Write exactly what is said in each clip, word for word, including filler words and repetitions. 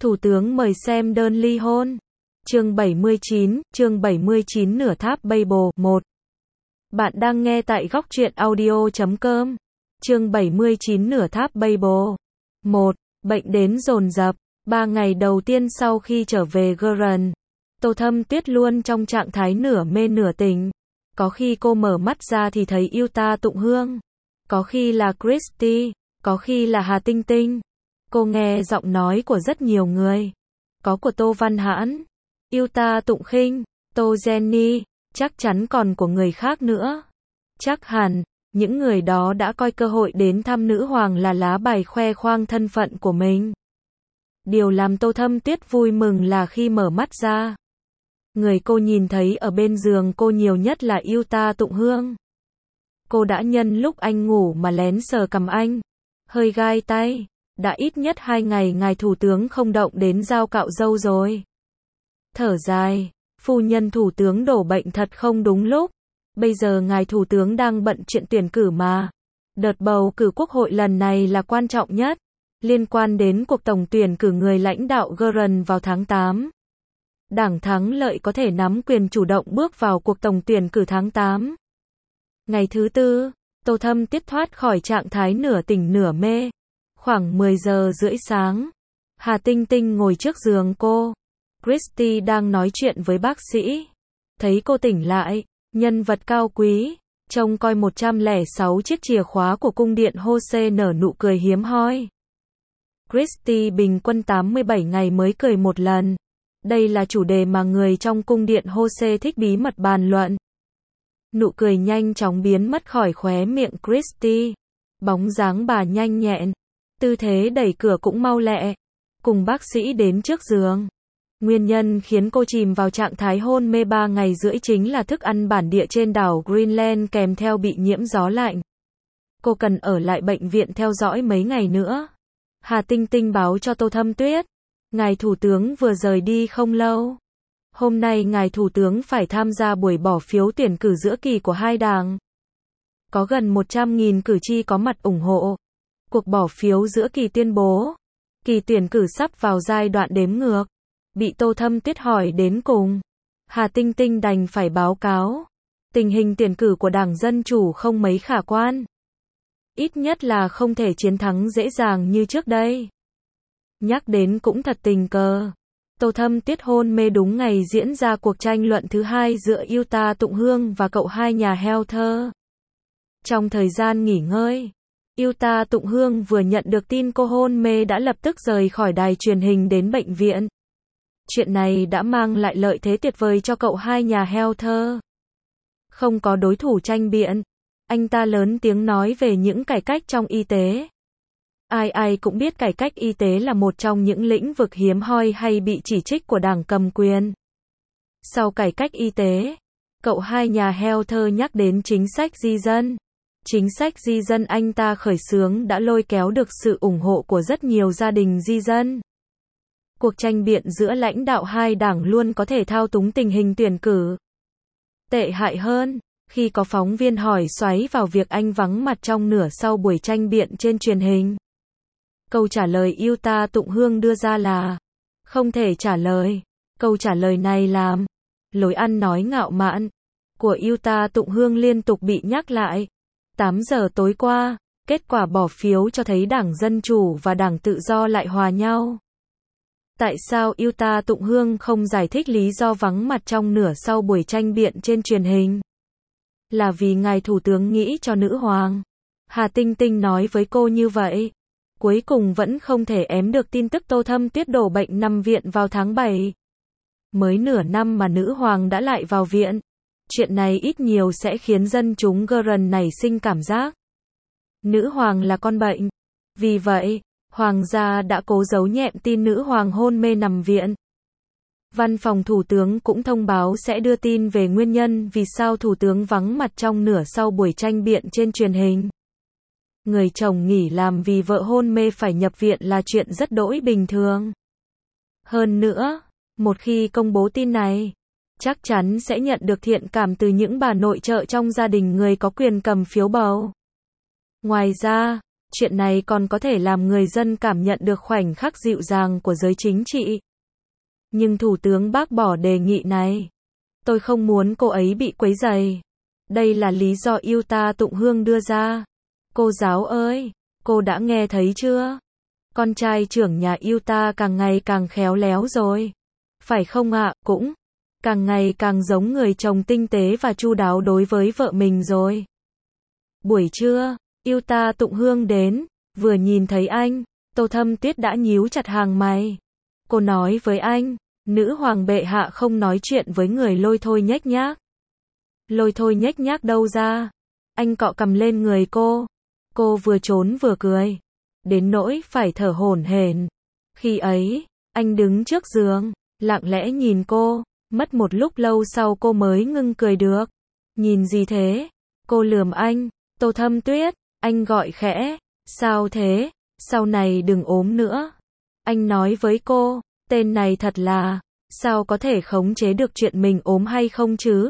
Thủ tướng mời xem đơn ly hôn. Chương bảy mươi chín, chương bảy mươi chín nửa tháp Bible, một. Bạn đang nghe tại góc truyện audio chấm com. Chương bảy mươi chín nửa tháp Bible. một. Bệnh đến dồn dập. Ba ngày đầu tiên sau khi trở về Guren, Tô Thâm Tuyết luôn trong trạng thái nửa mê nửa tỉnh. Có khi cô mở mắt ra thì thấy Yuta Tụng Hương, có khi là Christy, có khi là Hà Tinh Tinh. Cô nghe giọng nói của rất nhiều người. Có của Tô Văn Hãn, Yuta Tụng Khinh, Tô Jenny, chắc chắn còn của người khác nữa. Chắc hẳn, những người đó đã coi cơ hội đến thăm nữ hoàng là lá bài khoe khoang thân phận của mình. Điều làm Tô Thâm Tuyết vui mừng là khi mở mắt ra, người cô nhìn thấy ở bên giường cô nhiều nhất là Yuta Tụng Hương. Cô đã nhân lúc anh ngủ mà lén sờ cằm anh, hơi gai tay. Đã ít nhất hai ngày ngài thủ tướng không động đến dao cạo râu rồi. Thở dài, phu nhân thủ tướng đổ bệnh thật không đúng lúc. Bây giờ ngài thủ tướng đang bận chuyện tuyển cử mà. Đợt bầu cử quốc hội lần này là quan trọng nhất, liên quan đến cuộc tổng tuyển cử người lãnh đạo Guren vào tháng tám. Đảng thắng lợi có thể nắm quyền chủ động bước vào cuộc tổng tuyển cử tháng tám. Ngày thứ tư, Tô Thâm Tuyết thoát khỏi trạng thái nửa tỉnh nửa mê. Khoảng mười giờ rưỡi sáng, Hà Tinh Tinh ngồi trước giường cô. Christy đang nói chuyện với bác sĩ. Thấy cô tỉnh lại, nhân vật cao quý, trông coi một trăm lẻ sáu chiếc chìa khóa của cung điện Hose nở nụ cười hiếm hoi. Christy bình quân tám mươi bảy ngày mới cười một lần. Đây là chủ đề mà người trong cung điện Hose thích bí mật bàn luận. Nụ cười nhanh chóng biến mất khỏi khóe miệng Christy. Bóng dáng bà nhanh nhẹn, tư thế đẩy cửa cũng mau lẹ, cùng bác sĩ đến trước giường. Nguyên nhân khiến cô chìm vào trạng thái hôn mê ba ngày rưỡi chính là thức ăn bản địa trên đảo Greenland kèm theo bị nhiễm gió lạnh. Cô cần ở lại bệnh viện theo dõi mấy ngày nữa. Hà Tinh Tinh báo cho Tô Thâm Tuyết, ngài thủ tướng vừa rời đi không lâu. Hôm nay ngài thủ tướng phải tham gia buổi bỏ phiếu tuyển cử giữa kỳ của hai đảng. Có gần một trăm nghìn cử tri có mặt ủng hộ. Cuộc bỏ phiếu giữa kỳ tuyên bố, kỳ tuyển cử sắp vào giai đoạn đếm ngược. Bị Tô Thâm Tuyết hỏi đến cùng, Hà Tinh Tinh đành phải báo cáo, tình hình tuyển cử của Đảng Dân Chủ không mấy khả quan. Ít nhất là không thể chiến thắng dễ dàng như trước đây. Nhắc đến cũng thật tình cờ, Tô Thâm Tuyết hôn mê đúng ngày diễn ra cuộc tranh luận thứ hai giữa Yuta Tụng Hương và cậu hai nhà Heather. Trong thời gian nghỉ ngơi, Yuta Tụng Hương vừa nhận được tin cô hôn mê đã lập tức rời khỏi đài truyền hình đến bệnh viện. Chuyện này đã mang lại lợi thế tuyệt vời cho cậu hai nhà Heather. Không có đối thủ tranh biện, anh ta lớn tiếng nói về những cải cách trong y tế. Ai ai cũng biết cải cách y tế là một trong những lĩnh vực hiếm hoi hay bị chỉ trích của đảng cầm quyền. Sau cải cách y tế, cậu hai nhà Heather nhắc đến chính sách di dân. Chính sách di dân anh ta khởi xướng đã lôi kéo được sự ủng hộ của rất nhiều gia đình di dân. Cuộc tranh biện giữa lãnh đạo hai đảng luôn có thể thao túng tình hình tuyển cử. Tệ hại hơn, khi có phóng viên hỏi xoáy vào việc anh vắng mặt trong nửa sau buổi tranh biện trên truyền hình. Câu trả lời Yuta Tụng Hương đưa ra là không thể trả lời. Câu trả lời này làm lối ăn nói ngạo mạn của Yuta Tụng Hương liên tục bị nhắc lại. tám giờ tối qua, kết quả bỏ phiếu cho thấy Đảng Dân Chủ và Đảng Tự Do lại hòa nhau. Tại sao Yuta Tụng Hương không giải thích lý do vắng mặt trong nửa sau buổi tranh biện trên truyền hình? Là vì ngài thủ tướng nghĩ cho nữ hoàng. Hà Tinh Tinh nói với cô như vậy. Cuối cùng vẫn không thể ém được tin tức Tô Thâm Tuyết đổ bệnh nằm viện vào tháng bảy. Mới nửa năm mà nữ hoàng đã lại vào viện. Chuyện này ít nhiều sẽ khiến dân chúng Guren nảy sinh cảm giác nữ hoàng là con bệnh. Vì vậy, hoàng gia đã cố giấu nhẹm tin nữ hoàng hôn mê nằm viện. Văn phòng thủ tướng cũng thông báo sẽ đưa tin về nguyên nhân vì sao thủ tướng vắng mặt trong nửa sau buổi tranh biện trên truyền hình. Người chồng nghỉ làm vì vợ hôn mê phải nhập viện là chuyện rất đỗi bình thường. Hơn nữa, một khi công bố tin này, chắc chắn sẽ nhận được thiện cảm từ những bà nội trợ trong gia đình người có quyền cầm phiếu bầu. Ngoài ra, Chuyện này còn có thể làm người dân cảm nhận được khoảnh khắc dịu dàng của giới chính trị. Nhưng Thủ tướng bác bỏ đề nghị này. Tôi không muốn cô ấy bị quấy rầy. Đây là lý do Yuta Tụng Hương đưa ra. Cô giáo ơi, cô đã nghe thấy chưa? Con trai trưởng nhà Yuta càng ngày càng khéo léo rồi. Phải không ạ? Cũng càng ngày càng giống người chồng tinh tế và chu đáo đối với vợ mình rồi. Buổi trưa, Yuta Tụng Hương đến, vừa nhìn thấy anh, Tô Thâm Tuyết đã nhíu chặt hàng mày. Cô nói với anh, nữ hoàng bệ hạ không nói chuyện với người lôi thôi nhếch nhác. Lôi thôi nhếch nhác đâu ra? Anh cọ cằm lên người cô. Cô vừa trốn vừa cười. Đến nỗi phải thở hổn hển. Khi ấy, anh đứng trước giường, lặng lẽ nhìn cô. Mất một lúc lâu sau cô mới ngưng cười được. Nhìn gì thế? Cô lườm anh. Tô Thâm Tuyết, anh gọi khẽ. Sao thế? Sau này đừng ốm nữa. Anh nói với cô, tên này thật là, sao có thể khống chế được chuyện mình ốm hay không chứ?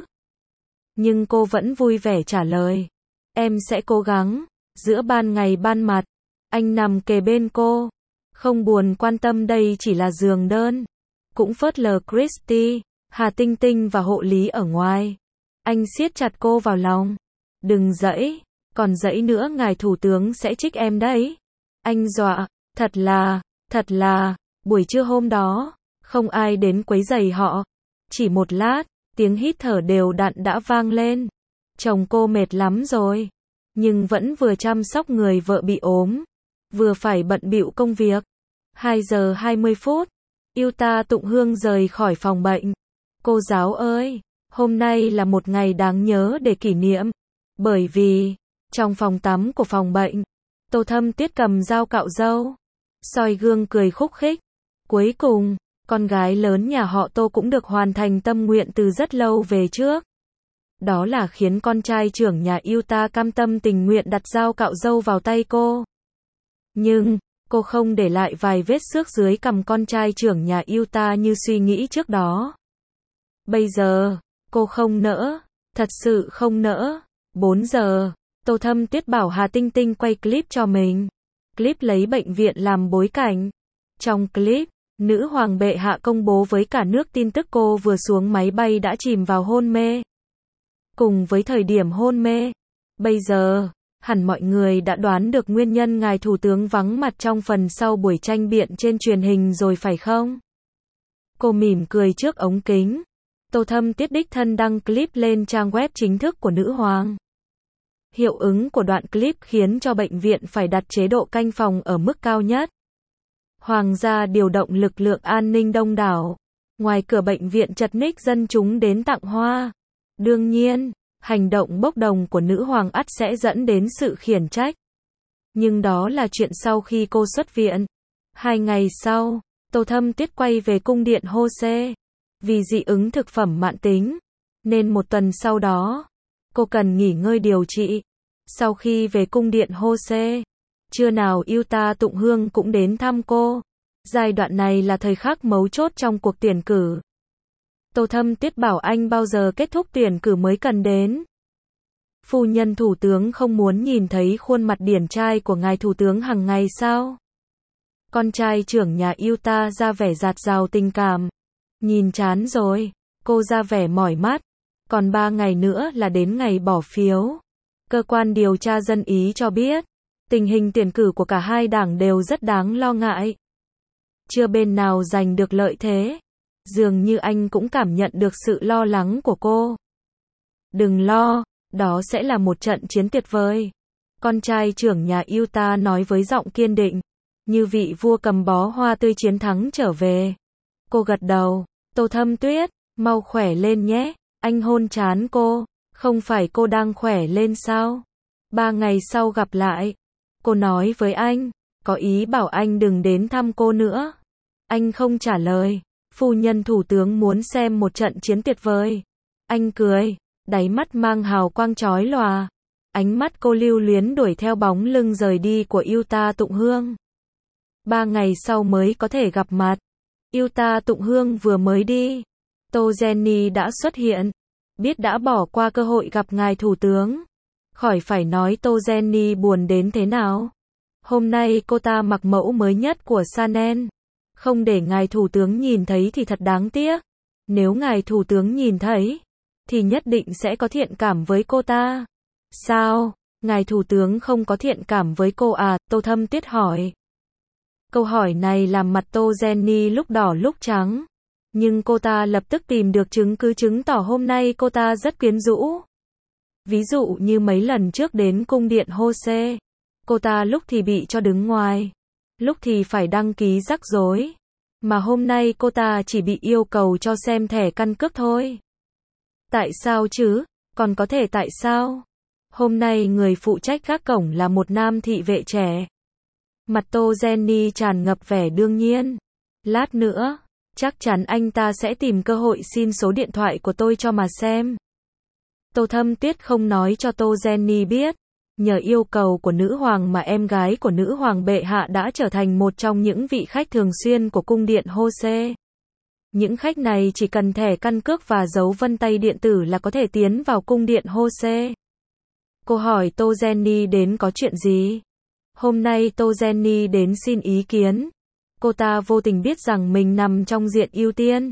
Nhưng cô vẫn vui vẻ trả lời. Em sẽ cố gắng. Giữa ban ngày ban mặt, anh nằm kề bên cô. Không buồn quan tâm đây chỉ là giường đơn. Cũng phớt lờ Christy, Hà Tinh Tinh và hộ lý ở ngoài. Anh siết chặt cô vào lòng. Đừng dãy, còn dãy nữa ngài thủ tướng sẽ trích em đấy. Anh dọa, thật là, thật là, buổi trưa hôm đó, không ai đến quấy rầy họ. Chỉ một lát, tiếng hít thở đều đặn đã vang lên. Chồng cô mệt lắm rồi, nhưng vẫn vừa chăm sóc người vợ bị ốm, vừa phải bận bịu công việc. hai giờ hai mươi phút, Yuta Tụng Hương rời khỏi phòng bệnh. Cô giáo ơi, hôm nay là một ngày đáng nhớ để kỷ niệm. Bởi vì, trong phòng tắm của phòng bệnh, Tô Thâm Tuyết cầm dao cạo râu, soi gương cười khúc khích. Cuối cùng, con gái lớn nhà họ Tô cũng được hoàn thành tâm nguyện từ rất lâu về trước. Đó là khiến con trai trưởng nhà Yuta cam tâm tình nguyện đặt dao cạo râu vào tay cô. Nhưng, cô không để lại vài vết xước dưới cằm con trai trưởng nhà Yuta như suy nghĩ trước đó. Bây giờ, cô không nỡ, thật sự không nỡ. bốn giờ, Tô Thâm Tuyết bảo Hà Tinh Tinh quay clip cho mình. Clip lấy bệnh viện làm bối cảnh. Trong clip, nữ hoàng bệ hạ công bố với cả nước tin tức cô vừa xuống máy bay đã chìm vào hôn mê. Cùng với thời điểm hôn mê, bây giờ, hẳn mọi người đã đoán được nguyên nhân ngài thủ tướng vắng mặt trong phần sau buổi tranh biện trên truyền hình rồi phải không? Cô mỉm cười trước ống kính. Tô Thâm Tuyết đích thân đăng clip lên trang web chính thức của nữ hoàng. Hiệu ứng của đoạn clip khiến cho bệnh viện phải đặt chế độ canh phòng ở mức cao nhất. Hoàng gia điều động lực lượng an ninh đông đảo. Ngoài cửa bệnh viện chật ních dân chúng đến tặng hoa. Đương nhiên, hành động bốc đồng của nữ hoàng ắt sẽ dẫn đến sự khiển trách. Nhưng đó là chuyện sau khi cô xuất viện. Hai ngày sau, Tô Thâm Tuyết quay về cung điện Hose. Vì dị ứng thực phẩm mãn tính, nên một tuần sau đó, cô cần nghỉ ngơi điều trị. Sau khi về cung điện Hose, trưa nào Yuta Tụng Hương cũng đến thăm cô. Giai đoạn này là thời khắc mấu chốt trong cuộc tuyển cử. Tô Thâm Tuyết bảo anh bao giờ kết thúc tuyển cử mới cần đến. Phu nhân thủ tướng không muốn nhìn thấy khuôn mặt điển trai của ngài thủ tướng hàng ngày sao? Con trai trưởng nhà Yuta ra vẻ dạt dào tình cảm. Nhìn chán rồi, cô ra vẻ mỏi mắt. Còn ba ngày nữa là đến ngày bỏ phiếu. Cơ quan điều tra dân Ý cho biết, tình hình tuyển cử của cả hai đảng đều rất đáng lo ngại. Chưa bên nào giành được lợi thế. Dường như anh cũng cảm nhận được sự lo lắng của cô. Đừng lo, đó sẽ là một trận chiến tuyệt vời. Con trai trưởng nhà Yuta nói với giọng kiên định, như vị vua cầm bó hoa tươi chiến thắng trở về. Cô gật đầu. Tô Thâm Tuyết, mau khỏe lên nhé. Anh hôn trán cô. Không phải cô đang khỏe lên sao? Ba ngày sau gặp lại. Cô nói với anh, có ý bảo anh đừng đến thăm cô nữa. Anh không trả lời. Phu nhân thủ tướng muốn xem một trận chiến tuyệt vời. Anh cười, đáy mắt mang hào quang chói lòa. Ánh mắt cô lưu luyến đuổi theo bóng lưng rời đi của Yuta Tụng Hương. Ba ngày sau mới có thể gặp mặt. Yuta Tụng Hương vừa mới đi. Tô Jenny đã xuất hiện. Biết đã bỏ qua cơ hội gặp ngài thủ tướng. Khỏi phải nói Tô Jenny buồn đến thế nào. Hôm nay cô ta mặc mẫu mới nhất của Chanel. Không để ngài thủ tướng nhìn thấy thì thật đáng tiếc. Nếu ngài thủ tướng nhìn thấy, thì nhất định sẽ có thiện cảm với cô ta. Sao? Ngài thủ tướng không có thiện cảm với cô à? Tô Thâm Tuyết hỏi. Câu hỏi này làm mặt Tô Jenny lúc đỏ lúc trắng. Nhưng cô ta lập tức tìm được chứng cứ chứng tỏ hôm nay cô ta rất quyến rũ. Ví dụ như mấy lần trước đến cung điện Jose, cô ta lúc thì bị cho đứng ngoài, lúc thì phải đăng ký rắc rối. Mà hôm nay cô ta chỉ bị yêu cầu cho xem thẻ căn cước thôi. Tại sao chứ? Còn có thể tại sao? Hôm nay người phụ trách gác cổng là một nam thị vệ trẻ. Mặt Tô Jenny tràn ngập vẻ đương nhiên. Lát nữa, chắc chắn anh ta sẽ tìm cơ hội xin số điện thoại của tôi cho mà xem. Tô Thâm Tuyết không nói cho Tô Jenny biết. Nhờ yêu cầu của nữ hoàng mà em gái của nữ hoàng bệ hạ đã trở thành một trong những vị khách thường xuyên của cung điện Jose. Những khách này chỉ cần thẻ căn cước và dấu vân tay điện tử là có thể tiến vào cung điện Jose. Cô hỏi Tô Jenny đến có chuyện gì? Hôm nay Tô Jenny đến xin ý kiến. Cô ta vô tình biết rằng mình nằm trong diện ưu tiên.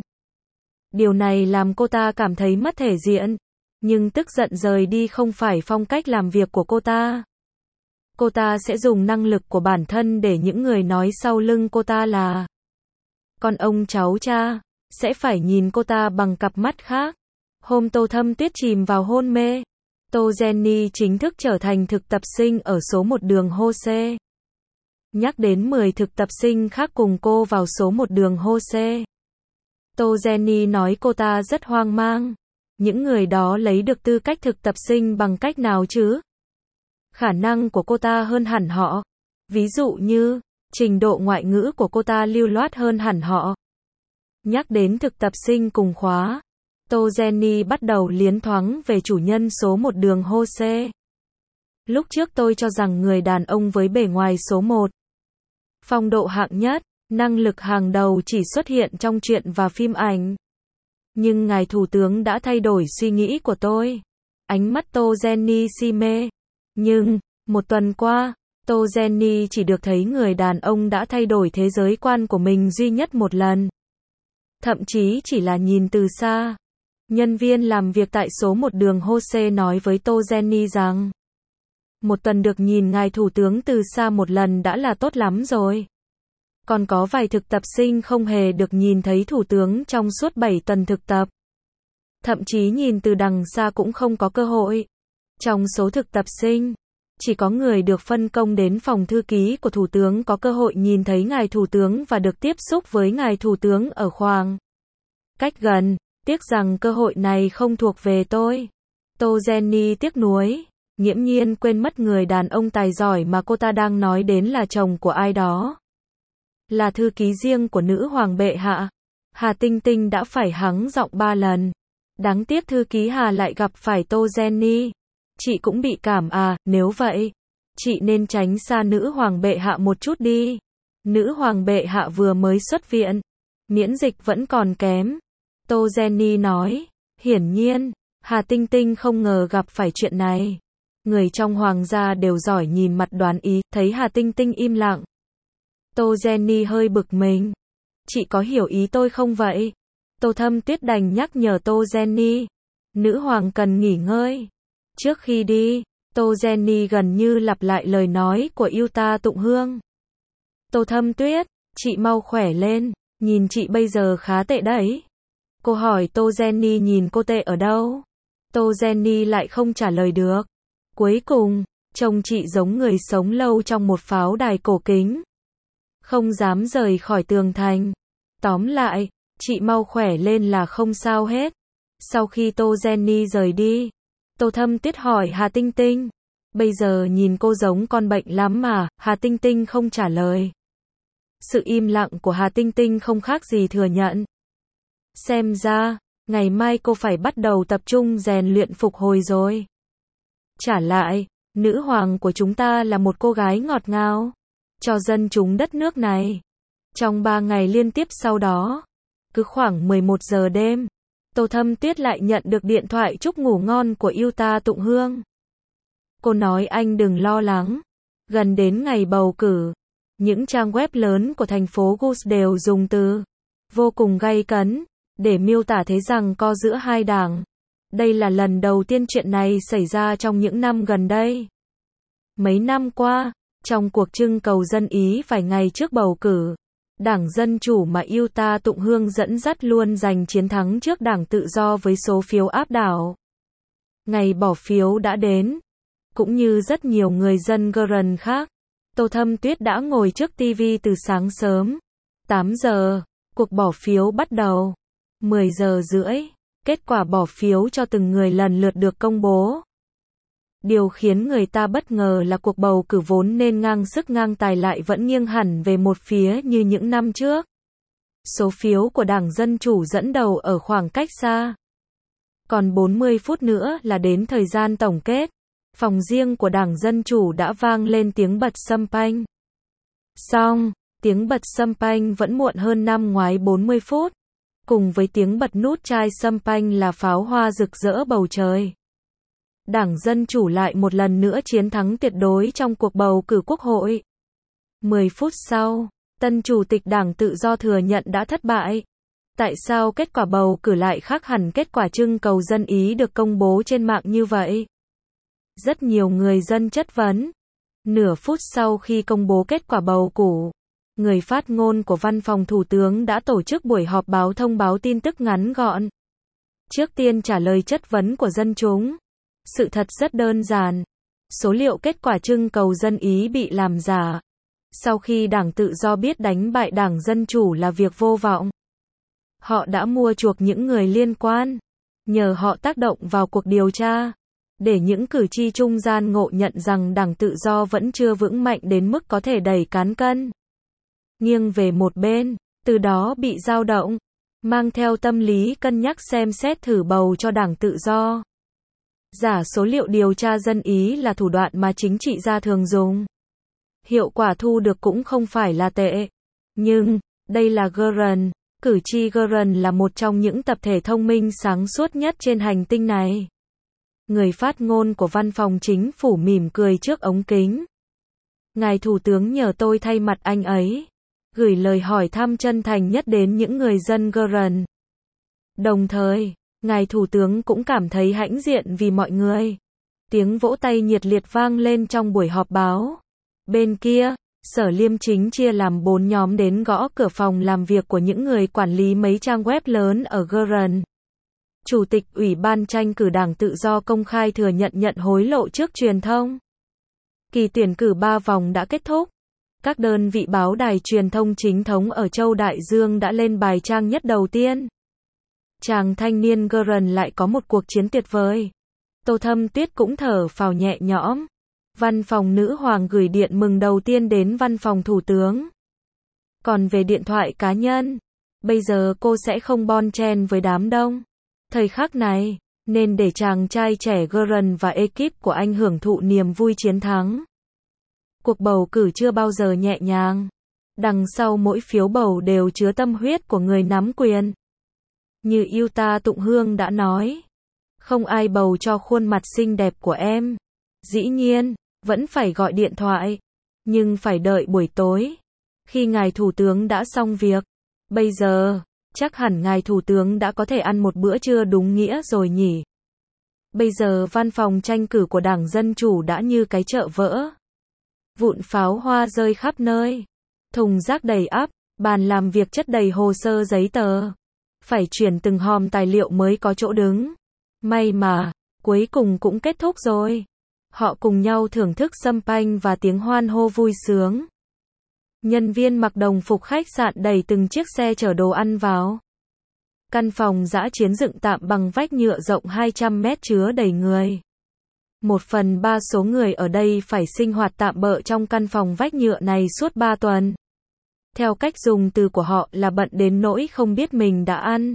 Điều này làm cô ta cảm thấy mất thể diện. Nhưng tức giận rời đi không phải phong cách làm việc của cô ta. Cô ta sẽ dùng năng lực của bản thân để những người nói sau lưng cô ta là con ông cháu cha, sẽ phải nhìn cô ta bằng cặp mắt khác. Hôm Tô Thâm Tuyết chìm vào hôn mê, Tô Jenny chính thức trở thành thực tập sinh ở số một đường Jose. Nhắc đến mười thực tập sinh khác cùng cô vào số một đường Jose. Tô Jenny nói cô ta rất hoang mang. Những người đó lấy được tư cách thực tập sinh bằng cách nào chứ? Khả năng của cô ta hơn hẳn họ. Ví dụ như, trình độ ngoại ngữ của cô ta lưu loát hơn hẳn họ. Nhắc đến thực tập sinh cùng khóa, Tô Jenny bắt đầu liến thoáng về chủ nhân số một đường Jose. Lúc trước tôi cho rằng người đàn ông với bề ngoài số một, phong độ hạng nhất, năng lực hàng đầu chỉ xuất hiện trong truyện và phim ảnh. Nhưng ngài thủ tướng đã thay đổi suy nghĩ của tôi. Ánh mắt Tô Jenny si mê. Nhưng, một tuần qua, Tô Jenny chỉ được thấy người đàn ông đã thay đổi thế giới quan của mình duy nhất một lần. Thậm chí chỉ là nhìn từ xa. Nhân viên làm việc tại số một đường Jose nói với Tô Jenny rằng, một tuần được nhìn ngài thủ tướng từ xa một lần đã là tốt lắm rồi. Còn có vài thực tập sinh không hề được nhìn thấy thủ tướng trong suốt bảy tuần thực tập. Thậm chí nhìn từ đằng xa cũng không có cơ hội. Trong số thực tập sinh, chỉ có người được phân công đến phòng thư ký của thủ tướng có cơ hội nhìn thấy ngài thủ tướng và được tiếp xúc với ngài thủ tướng ở khoảng cách gần. Tiếc rằng cơ hội này không thuộc về tôi. Tô Jenny tiếc nuối, nghiễm nhiên quên mất người đàn ông tài giỏi mà cô ta đang nói đến là chồng của ai đó. Là thư ký riêng của nữ hoàng bệ hạ. Hà Tinh Tinh đã phải hắng giọng ba lần. Đáng tiếc thư ký Hà lại gặp phải Tô Jenny. Chị cũng bị cảm à? Nếu vậy, chị nên tránh xa nữ hoàng bệ hạ một chút đi. Nữ hoàng bệ hạ vừa mới xuất viện, miễn dịch vẫn còn kém. Tô Jenny nói. Hiển nhiên, Hà Tinh Tinh không ngờ gặp phải chuyện này. Người trong hoàng gia đều giỏi nhìn mặt đoán ý, thấy Hà Tinh Tinh im lặng. Tô Jenny hơi bực mình. Chị có hiểu ý tôi không vậy? Tô Thâm Tuyết đành nhắc nhở Tô Jenny. Nữ hoàng cần nghỉ ngơi. Trước khi đi, Tô Jenny gần như lặp lại lời nói của yêu ta Tụng Hương. Tô Thâm Tuyết, chị mau khỏe lên, nhìn chị bây giờ khá tệ đấy. Cô hỏi Tô Jenny nhìn cô tệ ở đâu? Tô Jenny lại không trả lời được. Cuối cùng, trông chị giống người sống lâu trong một pháo đài cổ kính. Không dám rời khỏi tường thành. Tóm lại, chị mau khỏe lên là không sao hết. Sau khi Tô Jenny rời đi, Tô Thâm Tuyết hỏi Hà Tinh Tinh. Bây giờ nhìn cô giống con bệnh lắm mà, Hà Tinh Tinh không trả lời. Sự im lặng của Hà Tinh Tinh không khác gì thừa nhận. Xem ra, ngày mai cô phải bắt đầu tập trung rèn luyện phục hồi rồi. Trả lại, nữ hoàng của chúng ta là một cô gái ngọt ngào cho dân chúng đất nước này. Trong ba ngày liên tiếp sau đó, cứ khoảng mười một giờ đêm, Tô Thâm Tuyết lại nhận được điện thoại chúc ngủ ngon của yêu ta Tụng Hương. Cô nói anh đừng lo lắng, Gần đến ngày bầu cử, những trang web lớn của thành phố Gus đều dùng từ vô cùng gay cấn để miêu tả thế giằng co giữa hai đảng. Đây là lần đầu tiên chuyện này xảy ra trong những năm gần đây. Mấy năm qua, trong cuộc trưng cầu dân Ý vài ngày trước bầu cử, Đảng Dân Chủ mà Utah Tụng Hương dẫn dắt luôn giành chiến thắng trước Đảng Tự Do với số phiếu áp đảo. Ngày bỏ phiếu đã đến. Cũng như rất nhiều người dân Guerin khác, Tô Thâm Tuyết đã ngồi trước ti vi từ sáng sớm. tám giờ, cuộc bỏ phiếu bắt đầu. mười giờ rưỡi, kết quả bỏ phiếu cho từng người lần lượt được công bố. Điều khiến người ta bất ngờ là cuộc bầu cử vốn nên ngang sức ngang tài lại vẫn nghiêng hẳn về một phía như những năm trước. Số phiếu của Đảng Dân Chủ dẫn đầu ở khoảng cách xa. Còn bốn mươi phút nữa là đến thời gian tổng kết. Phòng riêng của Đảng Dân Chủ đã vang lên tiếng bật champagne. Xong, tiếng bật champagne vẫn muộn hơn năm ngoái bốn mươi phút. Cùng với tiếng bật nút chai champagne là pháo hoa rực rỡ bầu trời. Đảng Dân Chủ lại một lần nữa chiến thắng tuyệt đối trong cuộc bầu cử quốc hội. mười phút sau, tân chủ tịch Đảng Tự Do thừa nhận đã thất bại. Tại sao kết quả bầu cử lại khác hẳn kết quả trưng cầu dân Ý được công bố trên mạng như vậy? Rất nhiều người dân chất vấn. Nửa phút sau khi công bố kết quả bầu cử, người phát ngôn của Văn phòng Thủ tướng đã tổ chức buổi họp báo thông báo tin tức ngắn gọn. Trước tiên trả lời chất vấn của dân chúng. Sự thật rất đơn giản. Số liệu kết quả trưng cầu dân Ý bị làm giả. Sau khi Đảng Tự Do biết đánh bại Đảng Dân Chủ là việc vô vọng, họ đã mua chuộc những người liên quan, nhờ họ tác động vào cuộc điều tra, để những cử tri trung gian ngộ nhận rằng Đảng Tự Do vẫn chưa vững mạnh đến mức có thể đẩy cán cân nghiêng về một bên, từ đó bị dao động, mang theo tâm lý cân nhắc xem xét thử bầu cho Đảng Tự Do. Giả số liệu điều tra dân Ý là thủ đoạn mà chính trị gia thường dùng. Hiệu quả thu được cũng không phải là tệ. Nhưng, đây là Guerin. Cử tri Guerin là một trong những tập thể thông minh sáng suốt nhất trên hành tinh này. Người phát ngôn của Văn phòng Chính phủ mỉm cười trước ống kính. Ngài Thủ tướng nhờ tôi thay mặt anh ấy, gửi lời hỏi thăm chân thành nhất đến những người dân Guerin. Đồng thời, Ngài Thủ tướng cũng cảm thấy hãnh diện vì mọi người. Tiếng vỗ tay nhiệt liệt vang lên trong buổi họp báo. Bên kia, Sở Liêm Chính chia làm bốn nhóm đến gõ cửa phòng làm việc của những người quản lý mấy trang web lớn ở Guerin. Chủ tịch Ủy ban tranh cử Đảng Tự Do công khai thừa nhận nhận hối lộ trước truyền thông. Kỳ tuyển cử ba vòng đã kết thúc. Các đơn vị báo đài truyền thông chính thống ở châu Đại Dương đã lên bài trang nhất đầu tiên. Chàng thanh niên Guerin lại có một cuộc chiến tuyệt vời. Tô Thâm Tuyết cũng thở phào nhẹ nhõm. Văn phòng nữ hoàng gửi điện mừng đầu tiên đến văn phòng thủ tướng. Còn về điện thoại cá nhân, bây giờ cô sẽ không bon chen với đám đông. Thời khắc này, nên để chàng trai trẻ Guerin và ekip của anh hưởng thụ niềm vui chiến thắng. Cuộc bầu cử chưa bao giờ nhẹ nhàng. Đằng sau mỗi phiếu bầu đều chứa tâm huyết của người nắm quyền. Như Utah Tụng Hương đã nói, không ai bầu cho khuôn mặt xinh đẹp của em. Dĩ nhiên, vẫn phải gọi điện thoại, nhưng phải đợi buổi tối, khi ngài thủ tướng đã xong việc. Bây giờ, chắc hẳn ngài thủ tướng đã có thể ăn một bữa trưa đúng nghĩa rồi nhỉ. Bây giờ văn phòng tranh cử của Đảng Dân Chủ đã như cái chợ vỡ. Vụn pháo hoa rơi khắp nơi. Thùng rác đầy ắp, bàn làm việc chất đầy hồ sơ giấy tờ. Phải chuyển từng hòm tài liệu mới có chỗ đứng. May mà, cuối cùng cũng kết thúc rồi. Họ cùng nhau thưởng thức champagne và tiếng hoan hô vui sướng. Nhân viên mặc đồng phục khách sạn đẩy từng chiếc xe chở đồ ăn vào. Căn phòng dã chiến dựng tạm bằng vách nhựa rộng hai trăm mét chứa đầy người. Một phần ba số người ở đây phải sinh hoạt tạm bợ trong căn phòng vách nhựa này suốt ba tuần. Theo cách dùng từ của họ là bận đến nỗi không biết mình đã ăn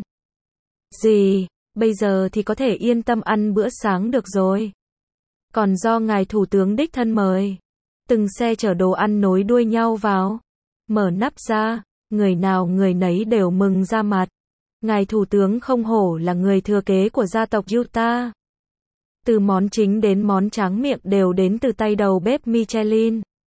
gì, bây giờ thì có thể yên tâm ăn bữa sáng được rồi. Còn do ngài thủ tướng đích thân mời, từng xe chở đồ ăn nối đuôi nhau vào. Mở nắp ra, người nào người nấy đều mừng ra mặt. Ngài thủ tướng không hổ là người thừa kế của gia tộc Utah. Từ món chính đến món tráng miệng đều đến từ tay đầu bếp Michelin.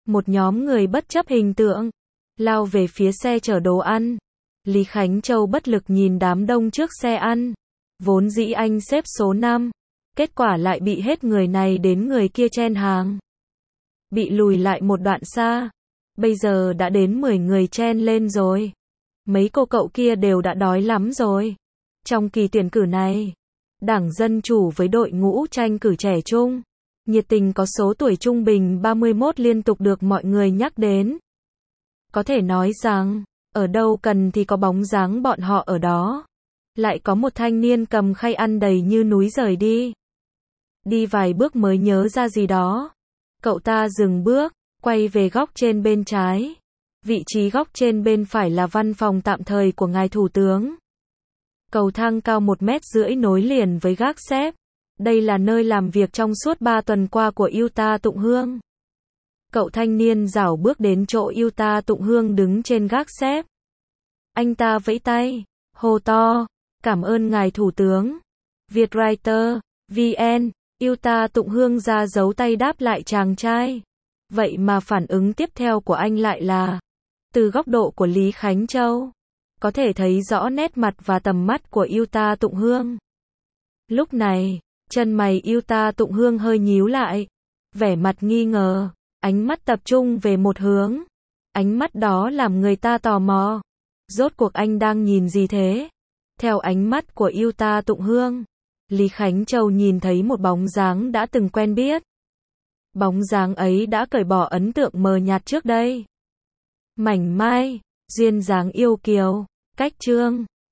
Một nhóm người bất chấp hình tượng, lao về phía xe chở đồ ăn. Lý Khánh Châu bất lực nhìn đám đông trước xe ăn. Vốn dĩ anh xếp số năm, kết quả lại bị hết người này đến người kia chen hàng. Bị lùi lại một đoạn xa. Bây giờ đã đến mười người chen lên rồi. Mấy cô cậu kia đều đã đói lắm rồi. Trong kỳ tuyển cử này, Đảng Dân Chủ với đội ngũ tranh cử trẻ trung, nhiệt tình có số tuổi trung bình ba mươi mốt liên tục được mọi người nhắc đến. Có thể nói rằng, ở đâu cần thì có bóng dáng bọn họ ở đó. Lại có một thanh niên cầm khay ăn đầy như núi rời đi. Đi vài bước mới nhớ ra gì đó. Cậu ta dừng bước, quay về góc trên bên trái. Vị trí góc trên bên phải là văn phòng tạm thời của ngài thủ tướng. Cầu thang cao một mét rưỡi nối liền với gác xếp. Đây là nơi làm việc trong suốt ba tuần qua của Yuta Tụng Hương. Cậu thanh niên rảo bước đến chỗ Yuta Tụng Hương đứng trên gác xếp. Anh ta vẫy tay, hô to, cảm ơn ngài thủ tướng. Vietwriter, vê en, Yuta Tụng Hương ra dấu tay đáp lại chàng trai. Vậy mà phản ứng tiếp theo của anh lại là, từ góc độ của Lý Khánh Châu, có thể thấy rõ nét mặt và tầm mắt của Yuta Tụng Hương. Lúc này, chân mày Yuta Tụng Hương hơi nhíu lại, vẻ mặt nghi ngờ, ánh mắt tập trung về một hướng. Ánh mắt đó làm người ta tò mò. Rốt cuộc anh đang nhìn gì thế? Theo ánh mắt của Yuta Tụng Hương, Lý Khánh Châu nhìn thấy một bóng dáng đã từng quen biết. Bóng dáng ấy đã cởi bỏ ấn tượng mờ nhạt trước đây. Mảnh mai, duyên dáng yêu kiều, cách trương,